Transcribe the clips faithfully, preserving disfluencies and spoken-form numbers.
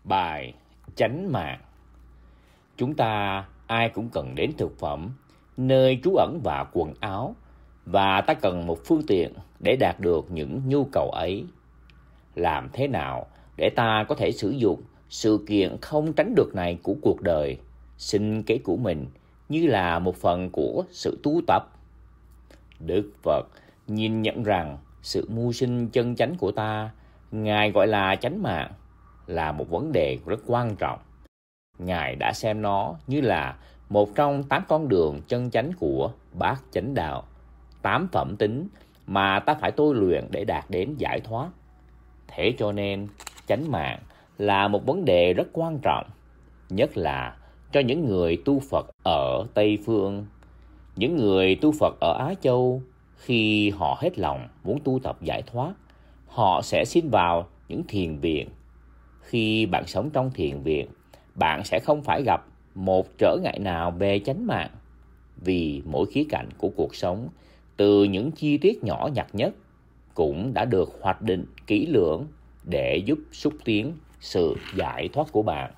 Bài chánh mạng. Chúng ta ai cũng cần đến thực phẩm, nơi trú ẩn và quần áo, và ta cần một phương tiện để đạt được những nhu cầu ấy. Làm thế nào để ta có thể sử dụng sự kiện không tránh được này của cuộc đời, sinh kế của mình như là một phần của sự tu tập? Đức Phật nhìn nhận rằng sự mưu sinh chân chánh của ta, Ngài gọi là chánh mạng, là một vấn đề rất quan trọng. Ngài đã xem nó như là một trong tám con đường chân chánh của bát chánh đạo, tám phẩm tính mà ta phải tôi luyện để đạt đến giải thoát. Thế cho nên, chánh mạng là một vấn đề rất quan trọng, nhất là cho những người tu Phật ở Tây Phương. Những người tu Phật ở Á Châu, khi họ hết lòng muốn tu tập giải thoát, họ sẽ xin vào những thiền viện. Khi bạn sống trong thiền viện, bạn sẽ không phải gặp một trở ngại nào về chánh mạng, vì mỗi khía cạnh của cuộc sống, từ những chi tiết nhỏ nhặt nhất, cũng đã được hoạch định kỹ lưỡng để giúp xúc tiến sự giải thoát của bạn.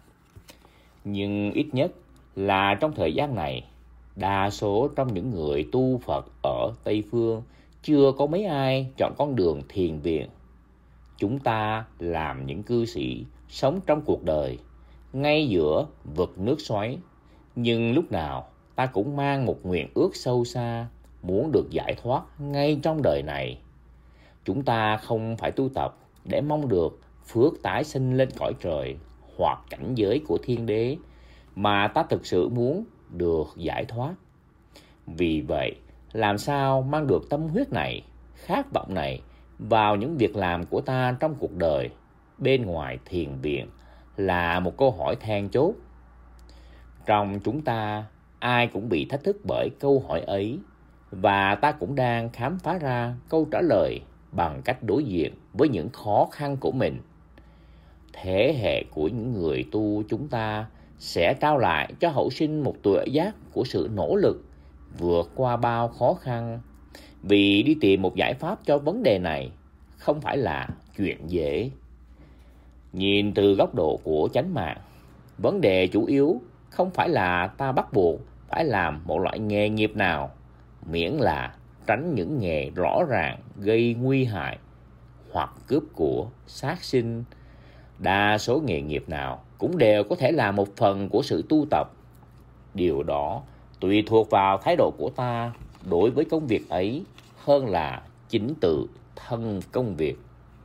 Nhưng ít nhất là trong thời gian này, đa số trong những người tu Phật ở Tây Phương chưa có mấy ai chọn con đường thiền viện. Chúng ta làm những cư sĩ sống trong cuộc đời, ngay giữa vực nước xoáy, nhưng lúc nào ta cũng mang một nguyện ước sâu xa, muốn được giải thoát ngay trong đời này. Chúng ta không phải tu tập để mong được phước tái sinh lên cõi trời hoặc cảnh giới của thiên đế, mà ta thực sự muốn được giải thoát. Vì vậy, làm sao mang được tâm huyết này, khát vọng này vào những việc làm của ta trong cuộc đời bên ngoài thiền viện là một câu hỏi then chốt. Trong chúng ta, ai cũng bị thách thức bởi câu hỏi ấy, và ta cũng đang khám phá ra câu trả lời bằng cách đối diện với những khó khăn của mình. Thế hệ của những người tu chúng ta sẽ trao lại cho hậu sinh một tuệ giác của sự nỗ lực vượt qua bao khó khăn, vì đi tìm một giải pháp cho vấn đề này không phải là chuyện dễ. Nhìn từ góc độ của chánh mạng, vấn đề chủ yếu không phải là ta bắt buộc phải làm một loại nghề nghiệp nào, miễn là tránh những nghề rõ ràng gây nguy hại hoặc cướp của, sát sinh. Đa số nghề nghiệp nào cũng đều có thể là một phần của sự tu tập. Điều đó tùy thuộc vào thái độ của ta đối với công việc ấy hơn là chính tự thân công việc.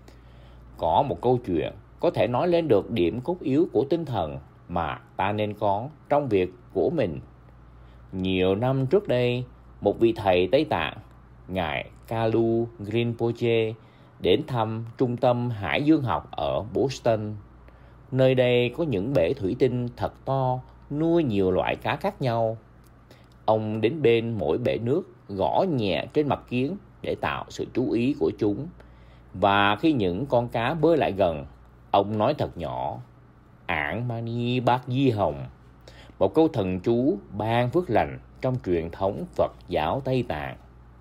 Có một câu chuyện có thể nói lên được điểm cốt yếu của tinh thần mà ta nên có trong việc của mình. Nhiều năm trước đây, một vị thầy Tây Tạng, Ngài Kalu Rinpoche, đến thăm trung tâm Hải Dương học ở Boston. Nơi đây có những bể thủy tinh thật to, nuôi nhiều loại cá khác nhau. Ông đến bên mỗi bể nước, gõ nhẹ trên mặt kiến để tạo sự chú ý của chúng. Và khi những con cá bơi lại gần, ông nói thật nhỏ: "Ảng Mani Bát Di Hồng", một câu thần chú ban phước lành trong truyền thống Phật giáo Tây Tạng.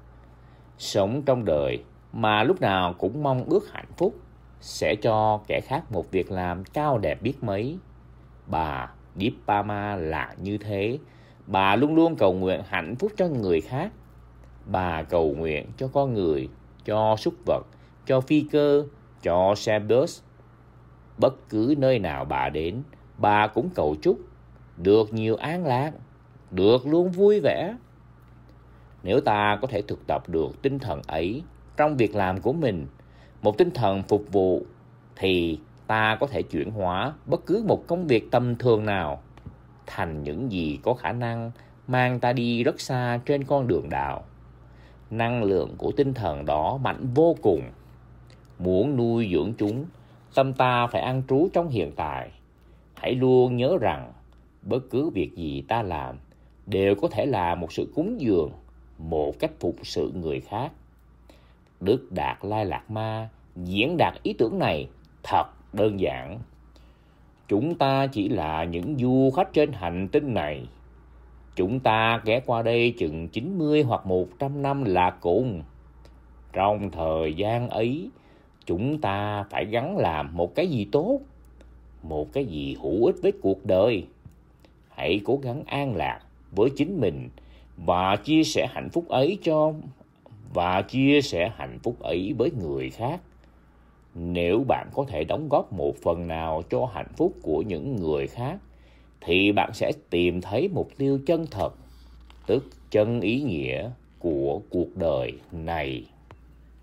Sống trong đời mà lúc nào cũng mong ước hạnh phúc sẽ cho kẻ khác một việc làm cao đẹp biết mấy. Bà Dippama là như thế. Bà luôn luôn cầu nguyện hạnh phúc cho người khác. Bà cầu nguyện cho con người, cho súc vật, cho phi cơ, cho xe bus. Bất cứ nơi nào bà đến, bà cũng cầu chúc được nhiều an lạc, được luôn vui vẻ. Nếu ta có thể thực tập được tinh thần ấy trong việc làm của mình, một tinh thần phục vụ, thì ta có thể chuyển hóa bất cứ một công việc tầm thường nào thành những gì có khả năng mang ta đi rất xa trên con đường đạo. Năng lượng của tinh thần đó mạnh vô cùng. Muốn nuôi dưỡng chúng, tâm ta phải an trú trong hiện tại. Hãy luôn nhớ rằng bất cứ việc gì ta làm đều có thể là một sự cúng dường, một cách phục sự người khác. Đức Đạt Lai Lạt Ma diễn đạt ý tưởng này thật đơn giản. Chúng ta chỉ là những du khách trên hành tinh này. Chúng ta ghé qua đây chừng chín mươi hoặc một trăm năm là cùng. Trong thời gian ấy, chúng ta phải gắng làm một cái gì tốt. một cái gì hữu ích với cuộc đời. Hãy cố gắng an lạc với chính mình và chia sẻ hạnh phúc ấy cho và chia sẻ hạnh phúc ấy với người khác. Nếu bạn có thể đóng góp một phần nào cho hạnh phúc của những người khác, thì bạn sẽ tìm thấy mục tiêu chân thật, tức chân ý nghĩa của cuộc đời này.